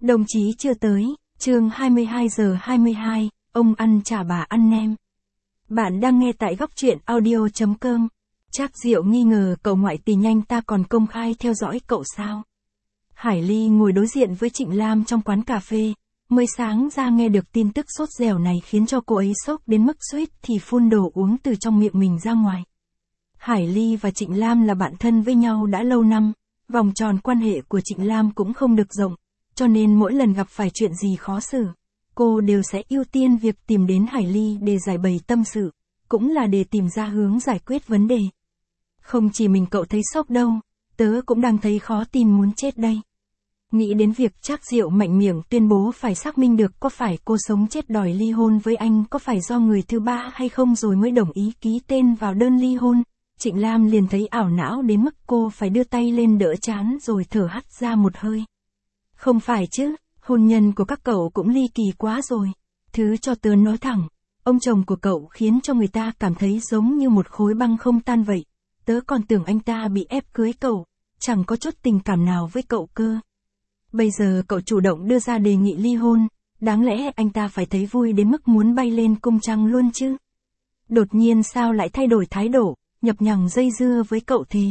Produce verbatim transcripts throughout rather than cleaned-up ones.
Đồng chí chưa tới, chương hai mươi hai giờ hai mươi hai, ông ăn chả bà ăn nem. Bạn đang nghe tại góc truyện audio chấm com. Trác Diệu nghi ngờ cậu ngoại tình nhanh ta còn công khai theo dõi cậu sao? Hải Ly ngồi đối diện với Trịnh Lam trong quán cà phê, mới sáng ra nghe được tin tức sốt dẻo này khiến cho cô ấy sốc đến mức suýt thì phun đồ uống từ trong miệng mình ra ngoài. Hải Ly và Trịnh Lam là bạn thân với nhau đã lâu năm, vòng tròn quan hệ của Trịnh Lam cũng không được rộng, cho nên mỗi lần gặp phải chuyện gì khó xử, cô đều sẽ ưu tiên việc tìm đến Hải Ly để giải bày tâm sự, cũng là để tìm ra hướng giải quyết vấn đề. Không chỉ mình cậu thấy sốc đâu, tớ cũng đang thấy khó tin muốn chết đây. Nghĩ đến việc Trác Diệu mạnh miệng tuyên bố phải xác minh được có phải cô sống chết đòi ly hôn với anh có phải do người thứ ba hay không rồi mới đồng ý ký tên vào đơn ly hôn, Trịnh Lam liền thấy ảo não đến mức cô phải đưa tay lên đỡ trán rồi thở hắt ra một hơi. Không phải chứ, hôn nhân của các cậu cũng ly kỳ quá rồi. Thứ cho tớ nói thẳng, ông chồng của cậu khiến cho người ta cảm thấy giống như một khối băng không tan vậy. Tớ còn tưởng anh ta bị ép cưới cậu, chẳng có chút tình cảm nào với cậu cơ. Bây giờ cậu chủ động đưa ra đề nghị ly hôn, đáng lẽ anh ta phải thấy vui đến mức muốn bay lên cung trăng luôn chứ. Đột nhiên sao lại thay đổi thái độ, nhập nhằng dây dưa với cậu thế?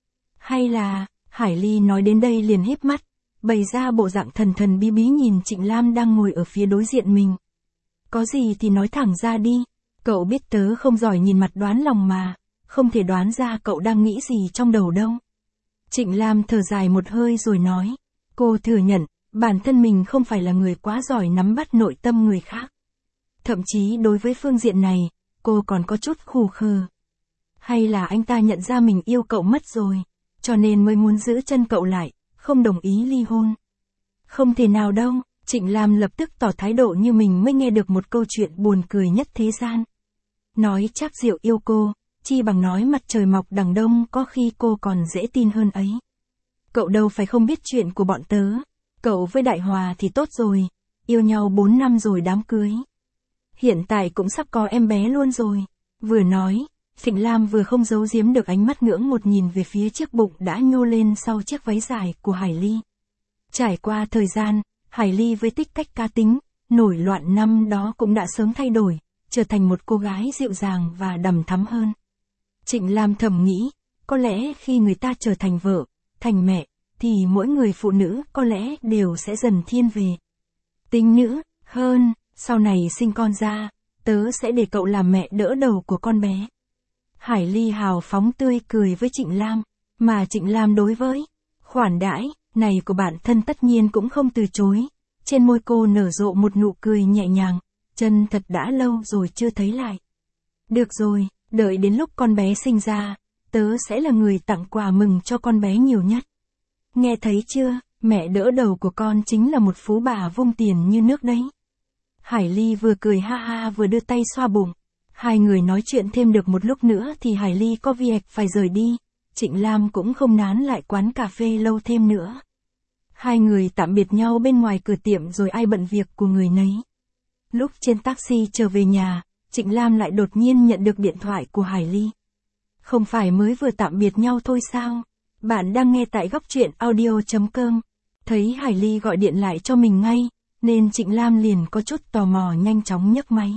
Hay là, Hải Ly nói đến đây liền híp mắt, bày ra bộ dạng thần thần bí bí nhìn Trịnh Lam đang ngồi ở phía đối diện mình. Có gì thì nói thẳng ra đi, cậu biết tớ không giỏi nhìn mặt đoán lòng mà, không thể đoán ra cậu đang nghĩ gì trong đầu đâu. Trịnh Lam thở dài một hơi rồi nói, cô thừa nhận, bản thân mình không phải là người quá giỏi nắm bắt nội tâm người khác. Thậm chí đối với phương diện này, cô còn có chút khù khờ. Hay là anh ta nhận ra mình yêu cậu mất rồi, cho nên mới muốn giữ chân cậu lại, không đồng ý ly hôn. Không thể nào đâu, Trịnh Lam lập tức tỏ thái độ như mình mới nghe được một câu chuyện buồn cười nhất thế gian. Nói Trác Diệu yêu cô, chi bằng nói mặt trời mọc đằng đông có khi cô còn dễ tin hơn ấy. Cậu đâu phải không biết chuyện của bọn tớ, cậu với Đại Hòa thì tốt rồi, yêu nhau bốn năm rồi đám cưới. Hiện tại cũng sắp có em bé luôn rồi. Vừa nói, Trịnh Lam vừa không giấu giếm được ánh mắt ngưỡng một nhìn về phía chiếc bụng đã nhô lên sau chiếc váy dài của Hải Ly. Trải qua thời gian, Hải Ly với tích cách cá tính, nổi loạn năm đó cũng đã sớm thay đổi, trở thành một cô gái dịu dàng và đằm thắm hơn. Trịnh Lam thầm nghĩ, có lẽ khi người ta trở thành vợ, thành mẹ, thì mỗi người phụ nữ có lẽ đều sẽ dần thiên về tính nữ hơn, sau này sinh con ra, tớ sẽ để cậu làm mẹ đỡ đầu của con bé. Hải Ly hào phóng tươi cười với Trịnh Lam, mà Trịnh Lam đối với khoản đãi này của bản thân tất nhiên cũng không từ chối. Trên môi cô nở rộ một nụ cười nhẹ nhàng, chân thật đã lâu rồi chưa thấy lại. Được rồi, đợi đến lúc con bé sinh ra, tớ sẽ là người tặng quà mừng cho con bé nhiều nhất. Nghe thấy chưa, mẹ đỡ đầu của con chính là một phú bà vung tiền như nước đấy. Hải Ly vừa cười ha ha vừa đưa tay xoa bụng. Hai người nói chuyện thêm được một lúc nữa thì Hải Ly có việc phải rời đi, Trịnh Lam cũng không nán lại quán cà phê lâu thêm nữa. Hai người tạm biệt nhau bên ngoài cửa tiệm rồi ai bận việc của người nấy. Lúc trên taxi trở về nhà, Trịnh Lam lại đột nhiên nhận được điện thoại của Hải Ly. Không phải mới vừa tạm biệt nhau thôi sao? Bạn đang nghe tại góc truyện audio chấm com. Thấy Hải Ly gọi điện lại cho mình ngay, nên Trịnh Lam liền có chút tò mò nhanh chóng nhấc máy.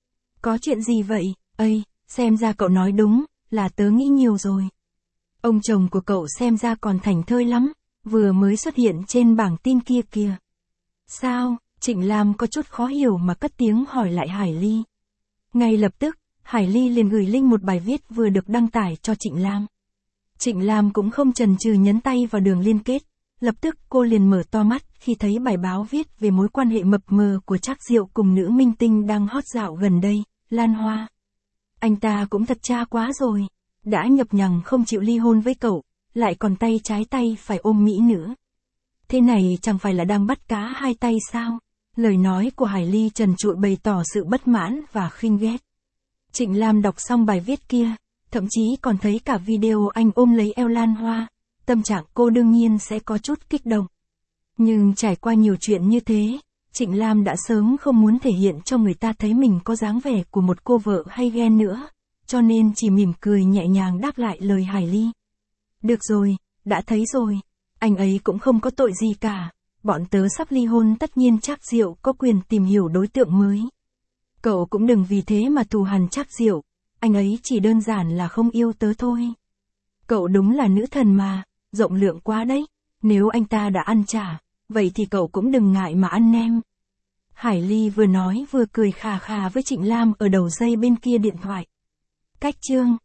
Có chuyện gì vậy? Ây, xem ra cậu nói đúng, là tớ nghĩ nhiều rồi. Ông chồng của cậu xem ra còn thảnh thơi lắm, vừa mới xuất hiện trên bảng tin kia kìa. Sao? Trịnh Lam có chút khó hiểu mà cất tiếng hỏi lại Hải Ly. Ngay lập tức, Hải Ly liền gửi link một bài viết vừa được đăng tải cho Trịnh Lam. Trịnh Lam cũng không chần chừ nhấn tay vào đường liên kết, lập tức cô liền mở to mắt khi thấy bài báo viết về mối quan hệ mập mờ của Trác Diệu cùng nữ minh tinh đang hot dạo gần đây, Lan Hoa. Anh ta cũng thật cha quá rồi, đã nhập nhằng không chịu ly hôn với cậu, lại còn tay trái tay phải ôm mỹ nữ. Thế này chẳng phải là đang bắt cá hai tay sao? Lời nói của Hải Ly trần trụi bày tỏ sự bất mãn và khinh ghét. Trịnh Lam đọc xong bài viết kia, thậm chí còn thấy cả video anh ôm lấy eo Lan Hoa, tâm trạng cô đương nhiên sẽ có chút kích động. Nhưng trải qua nhiều chuyện như thế, Trịnh Lam đã sớm không muốn thể hiện cho người ta thấy mình có dáng vẻ của một cô vợ hay ghen nữa, cho nên chỉ mỉm cười nhẹ nhàng đáp lại lời Hải Ly. Được rồi, đã thấy rồi, anh ấy cũng không có tội gì cả, Bọn tớ sắp ly hôn, tất nhiên Trác Diệu có quyền tìm hiểu đối tượng mới. Cậu cũng đừng vì thế mà thù hằn Trác Diệu, anh ấy chỉ đơn giản là không yêu tớ thôi. Cậu đúng là nữ thần mà, rộng lượng quá đấy, nếu anh ta đã ăn chả, vậy thì cậu cũng đừng ngại mà ăn nem. Hải Ly vừa nói vừa cười khà khà với Trịnh Lam ở đầu dây bên kia điện thoại. Cách chương